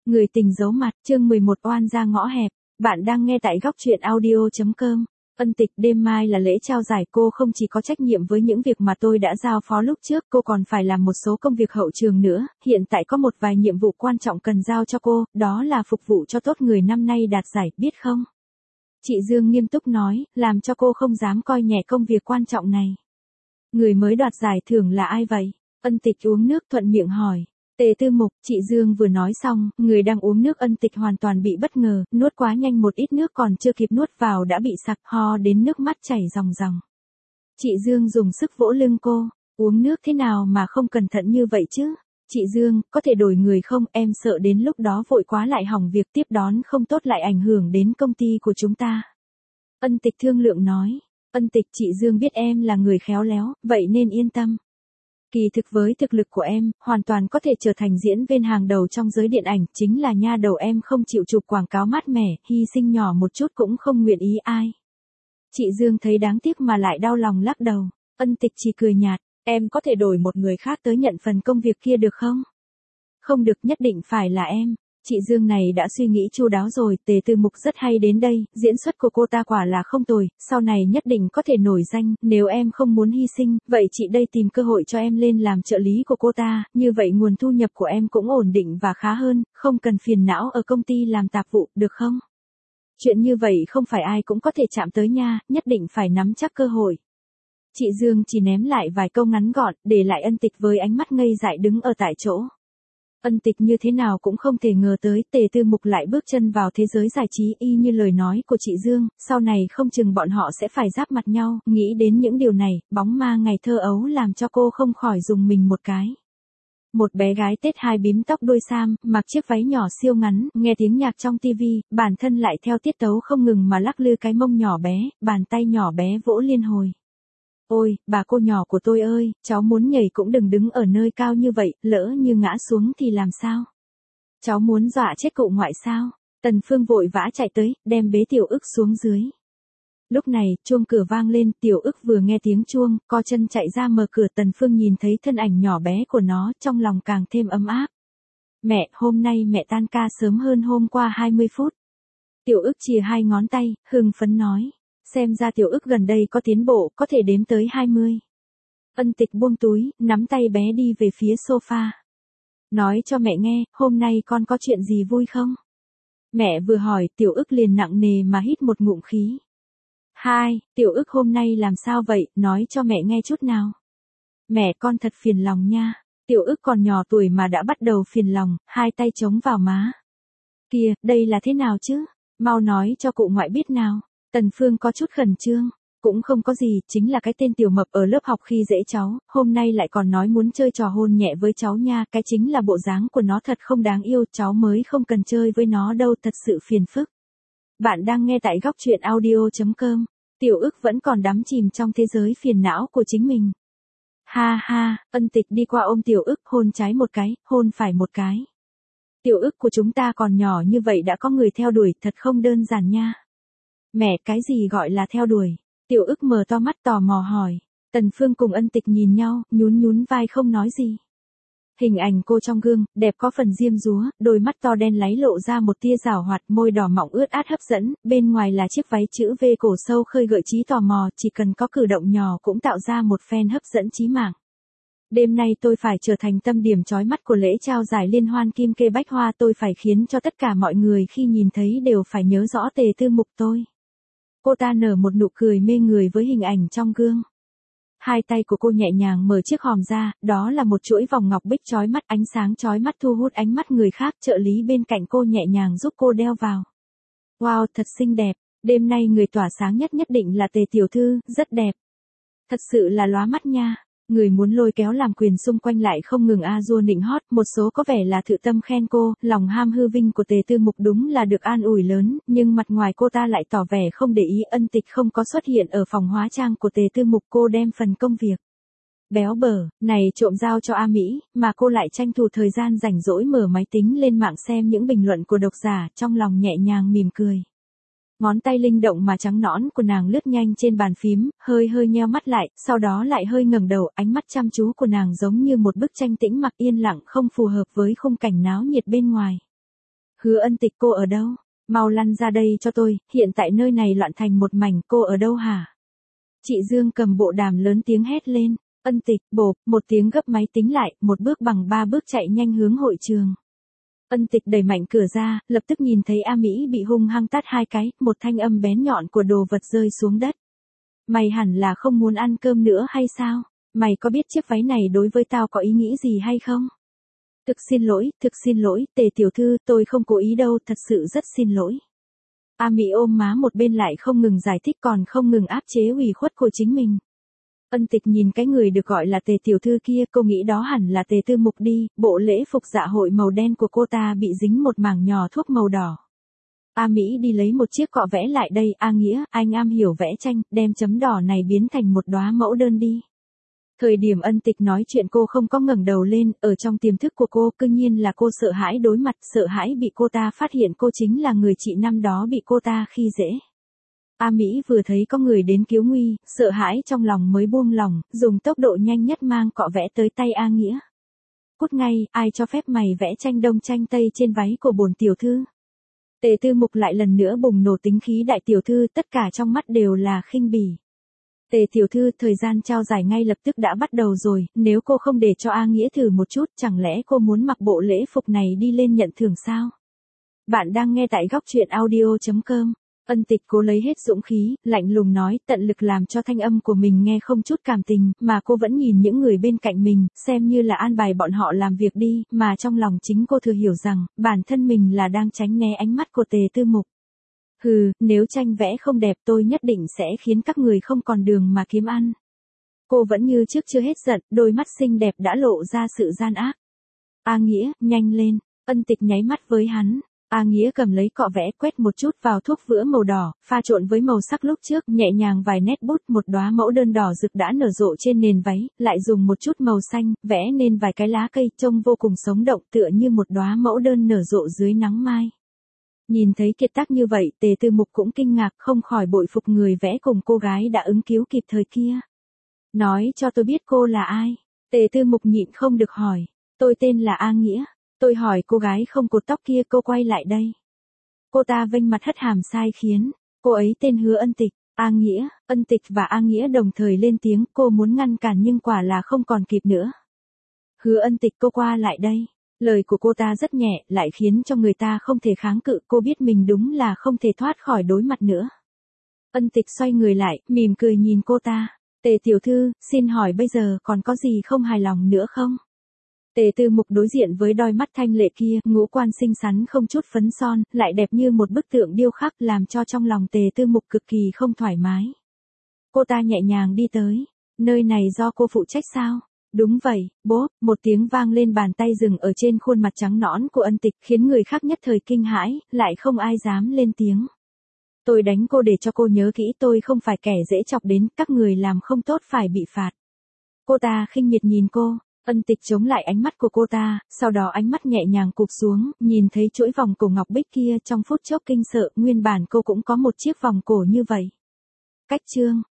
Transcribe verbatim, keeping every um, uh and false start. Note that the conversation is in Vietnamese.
Người tình giấu mặt, chương mười một oan ra ngõ hẹp. Bạn đang nghe tại góc truyện audio.com. Ân Tịch, đêm mai là lễ trao giải, cô không chỉ có trách nhiệm với những việc mà tôi đã giao phó lúc trước, cô còn phải làm một số công việc hậu trường nữa. Hiện tại có một vài nhiệm vụ quan trọng cần giao cho cô, đó là phục vụ cho tốt người năm nay đạt giải, biết không? Chị Dương nghiêm túc nói, làm cho cô không dám coi nhẹ công việc quan trọng này. Người mới đoạt giải thưởng là ai vậy? Ân Tịch uống nước thuận miệng hỏi. Tề Tư Mục, chị Dương vừa nói xong, người đang uống nước Ân Tịch hoàn toàn bị bất ngờ, nuốt quá nhanh một ít nước còn chưa kịp nuốt vào đã bị sặc ho đến nước mắt chảy ròng ròng. Chị Dương dùng sức vỗ lưng cô, uống nước thế nào mà không cẩn thận như vậy chứ? Chị Dương, có thể đổi người không, em sợ đến lúc đó vội quá lại hỏng việc tiếp đón không tốt lại ảnh hưởng đến công ty của chúng ta. Ân Tịch thương lượng nói, Ân Tịch, chị Dương biết em là người khéo léo, vậy nên yên tâm. Kỳ thực với thực lực của em, hoàn toàn có thể trở thành diễn viên hàng đầu trong giới điện ảnh, chính là nha đầu em không chịu chụp quảng cáo mát mẻ, hy sinh nhỏ một chút cũng không nguyện ý ai. Chị Dương thấy đáng tiếc mà lại đau lòng lắc đầu, Ân Tịch chỉ cười nhạt, em có thể đổi một người khác tới nhận phần công việc kia được không? Không được, nhất định phải là em. Chị Dương này đã suy nghĩ chu đáo rồi, Tề Tư Mục rất hay đến đây, diễn xuất của cô ta quả là không tồi, sau này nhất định có thể nổi danh, nếu em không muốn hy sinh, vậy chị đây tìm cơ hội cho em lên làm trợ lý của cô ta, như vậy nguồn thu nhập của em cũng ổn định và khá hơn, không cần phiền não ở công ty làm tạp vụ, được không? Chuyện như vậy không phải ai cũng có thể chạm tới nha, nhất định phải nắm chắc cơ hội. Chị Dương chỉ ném lại vài câu ngắn gọn, để lại Ân Tịch với ánh mắt ngây dại đứng ở tại chỗ. Ân Tịch như thế nào cũng không thể ngờ tới Tề Tư Mục lại bước chân vào thế giới giải trí y như lời nói của chị Dương, sau này không chừng bọn họ sẽ phải giáp mặt nhau, nghĩ đến những điều này, bóng ma ngày thơ ấu làm cho cô không khỏi dùng mình một cái. Một bé gái Tết hai bím tóc đuôi sam, mặc chiếc váy nhỏ siêu ngắn, nghe tiếng nhạc trong tivi, bản thân lại theo tiết tấu không ngừng mà lắc lư cái mông nhỏ bé, bàn tay nhỏ bé vỗ liên hồi. Ôi, bà cô nhỏ của tôi ơi, cháu muốn nhảy cũng đừng đứng ở nơi cao như vậy, lỡ như ngã xuống thì làm sao? Cháu muốn dọa chết cụ ngoại sao? Tần Phương vội vã chạy tới, đem bế Tiểu Ức xuống dưới. Lúc này, chuông cửa vang lên, Tiểu Ức vừa nghe tiếng chuông, co chân chạy ra mở cửa, Tần Phương nhìn thấy thân ảnh nhỏ bé của nó, trong lòng càng thêm ấm áp. Mẹ, hôm nay mẹ tan ca sớm hơn hôm qua hai mươi phút. Tiểu Ức chìa hai ngón tay, hưng phấn nói. Xem ra Tiểu Ức gần đây có tiến bộ, có thể đếm tới hai mươi. Ân Tịch buông túi, nắm tay bé đi về phía sofa. Nói cho mẹ nghe, hôm nay con có chuyện gì vui không? Mẹ vừa hỏi, Tiểu Ức liền nặng nề mà hít một ngụm khí. Hai, Tiểu Ức hôm nay làm sao vậy, nói cho mẹ nghe chút nào. Mẹ, con thật phiền lòng nha. Tiểu Ức còn nhỏ tuổi mà đã bắt đầu phiền lòng, hai tay chống vào má. Kìa, đây là thế nào chứ? Mau nói cho cụ ngoại biết nào. Tần Phương có chút khẩn trương, cũng không có gì, chính là cái tên tiểu mập ở lớp học khi dễ cháu, hôm nay lại còn nói muốn chơi trò hôn nhẹ với cháu nha, cái chính là bộ dáng của nó thật không đáng yêu, cháu mới không cần chơi với nó đâu, thật sự phiền phức. Bạn đang nghe tại góc truyện audio.com, Tiểu Ức vẫn còn đắm chìm trong thế giới phiền não của chính mình. Ha ha, Ân Tịch đi qua ôm Tiểu Ức, hôn trái một cái, hôn phải một cái. Tiểu Ức của chúng ta còn nhỏ như vậy đã có người theo đuổi, thật không đơn giản nha. Mẹ, cái gì gọi là theo đuổi? Tiểu Ức mở to mắt tò mò hỏi. Tần Phương cùng Ân Tịch nhìn nhau, nhún nhún vai không nói gì. Hình ảnh cô trong gương, đẹp có phần diêm dúa, đôi mắt to đen láy lộ ra một tia rảo hoạt, môi đỏ mọng ướt át hấp dẫn, bên ngoài là chiếc váy chữ V cổ sâu khơi gợi trí tò mò, chỉ cần có cử động nhỏ cũng tạo ra một phen hấp dẫn chí mạng. Đêm nay tôi phải trở thành tâm điểm chói mắt của lễ trao giải liên hoan Kim Kê Bách Hoa, tôi phải khiến cho tất cả mọi người khi nhìn thấy đều phải nhớ rõ Tề Tư Mục tôi. Cô ta nở một nụ cười mê người với hình ảnh trong gương. Hai tay của cô nhẹ nhàng mở chiếc hòm ra, đó là một chuỗi vòng ngọc bích chói mắt, ánh sáng chói mắt thu hút ánh mắt người khác, trợ lý bên cạnh cô nhẹ nhàng giúp cô đeo vào. Wow, thật xinh đẹp, đêm nay người tỏa sáng nhất nhất định là Tề tiểu thư, rất đẹp. Thật sự là lóa mắt nha. Người muốn lôi kéo làm quyền xung quanh lại không ngừng a dua nịnh hót, một số có vẻ là thự tâm khen cô, lòng ham hư vinh của Tề Tư Mục đúng là được an ủi lớn, nhưng mặt ngoài cô ta lại tỏ vẻ không để ý. Ân Tịch không có xuất hiện ở phòng hóa trang của Tề Tư Mục, cô đem phần công việc béo bở này trộm giao cho A Mỹ, mà cô lại tranh thủ thời gian rảnh rỗi mở máy tính lên mạng xem những bình luận của độc giả, trong lòng nhẹ nhàng mỉm cười. Ngón tay linh động mà trắng nõn của nàng lướt nhanh trên bàn phím, hơi hơi nheo mắt lại, sau đó lại hơi ngẩng đầu, ánh mắt chăm chú của nàng giống như một bức tranh tĩnh mặc yên lặng không phù hợp với khung cảnh náo nhiệt bên ngoài. Hứa Ân Tịch, cô ở đâu? Mau lăn ra đây cho tôi, hiện tại nơi này loạn thành một mảnh, cô ở đâu hả? Chị Dương cầm bộ đàm lớn tiếng hét lên. Ân Tịch, bộp, một tiếng gấp máy tính lại, một bước bằng ba bước chạy nhanh hướng hội trường. Ân Tịch đẩy mạnh cửa ra, lập tức nhìn thấy A Mỹ bị hung hăng tát hai cái, một thanh âm bén nhọn của đồ vật rơi xuống đất. Mày hẳn là không muốn ăn cơm nữa hay sao? Mày có biết chiếc váy này đối với tao có ý nghĩ gì hay không? Thực xin lỗi, thực xin lỗi, Tề tiểu thư, tôi không cố ý đâu, thật sự rất xin lỗi. A Mỹ ôm má một bên lại không ngừng giải thích còn không ngừng áp chế ủy khuất của chính mình. Ân Tịch nhìn cái người được gọi là Tề tiểu thư kia, cô nghĩ đó hẳn là Tề Tư Mục đi, bộ lễ phục dạ hội màu đen của cô ta bị dính một mảng nhỏ thuốc màu đỏ. A Mỹ đi lấy một chiếc cọ vẽ lại đây, A Nghĩa, anh am hiểu vẽ tranh, đem chấm đỏ này biến thành một đóa mẫu đơn đi. Thời điểm Ân Tịch nói chuyện cô không có ngẩng đầu lên, ở trong tiềm thức của cô, cương nhiên là cô sợ hãi đối mặt, sợ hãi bị cô ta phát hiện cô chính là người chị năm đó bị cô ta khi dễ. A Mỹ vừa thấy có người đến cứu nguy, sợ hãi trong lòng mới buông lòng, dùng tốc độ nhanh nhất mang cọ vẽ tới tay A Nghĩa. Cút ngay, ai cho phép mày vẽ tranh đông tranh tây trên váy của bổn tiểu thư? Tề Tư Mục lại lần nữa bùng nổ tính khí, đại tiểu thư, tất cả trong mắt đều là khinh bỉ. Tề tiểu thư, thời gian trao giải ngay lập tức đã bắt đầu rồi, nếu cô không để cho A Nghĩa thử một chút, chẳng lẽ cô muốn mặc bộ lễ phục này đi lên nhận thưởng sao? Bạn đang nghe tại góc truyện audio chấm com. Ân Tịch cố lấy hết dũng khí, lạnh lùng nói, tận lực làm cho thanh âm của mình nghe không chút cảm tình, mà cô vẫn nhìn những người bên cạnh mình, xem như là an bài bọn họ làm việc đi, mà trong lòng chính cô thừa hiểu rằng, bản thân mình là đang tránh né ánh mắt của Tề Tư Mục. Hừ, nếu tranh vẽ không đẹp tôi nhất định sẽ khiến các người không còn đường mà kiếm ăn. Cô vẫn như trước chưa hết giận, đôi mắt xinh đẹp đã lộ ra sự gian ác. A Nghĩa, nhanh lên, Ân Tịch nháy mắt với hắn. A Nghĩa cầm lấy cọ vẽ, quét một chút vào thuốc vữa màu đỏ, pha trộn với màu sắc lúc trước, nhẹ nhàng vài nét bút, một đóa mẫu đơn đỏ rực đã nở rộ trên nền váy, lại dùng một chút màu xanh, vẽ nên vài cái lá cây, trông vô cùng sống động, tựa như một đóa mẫu đơn nở rộ dưới nắng mai. Nhìn thấy kiệt tác như vậy, Tề Tư Mục cũng kinh ngạc, không khỏi bội phục người vẽ cùng cô gái đã ứng cứu kịp thời kia. Nói cho tôi biết cô là ai? Tề Tư Mục nhịn không được hỏi. Tôi tên là A Nghĩa. Tôi hỏi cô gái không cột tóc kia, cô quay lại đây. Cô ta vênh mặt hất hàm sai khiến. Cô ấy tên Hứa Ân Tịch. A Nghĩa, Ân Tịch và A Nghĩa đồng thời lên tiếng, cô muốn ngăn cản nhưng quả là không còn kịp nữa. Hứa Ân Tịch, cô qua lại đây. Lời của cô ta rất nhẹ, lại khiến cho người ta không thể kháng cự, cô biết mình đúng là không thể thoát khỏi đối mặt nữa. Ân Tịch xoay người lại, mỉm cười nhìn cô ta. Tề tiểu thư, xin hỏi bây giờ còn có gì không hài lòng nữa không? Tề Tư Mục đối diện với đôi mắt thanh lệ kia, ngũ quan xinh xắn không chút phấn son, lại đẹp như một bức tượng điêu khắc, làm cho trong lòng Tề Tư Mục cực kỳ không thoải mái. Cô ta nhẹ nhàng đi tới. Nơi này do cô phụ trách sao? Đúng vậy, bố, một tiếng vang lên, bàn tay dừng ở trên khuôn mặt trắng nõn của Ân Tịch, khiến người khác nhất thời kinh hãi, lại không ai dám lên tiếng. Tôi đánh cô để cho cô nhớ kỹ, tôi không phải kẻ dễ chọc đến, các người làm không tốt phải bị phạt. Cô ta khinh miệt nhìn cô. Ân Tịch chống lại ánh mắt của cô ta, sau đó ánh mắt nhẹ nhàng cụp xuống, nhìn thấy chuỗi vòng cổ ngọc bích kia, trong phút chốc kinh sợ, nguyên bản cô cũng có một chiếc vòng cổ như vậy. Cách chương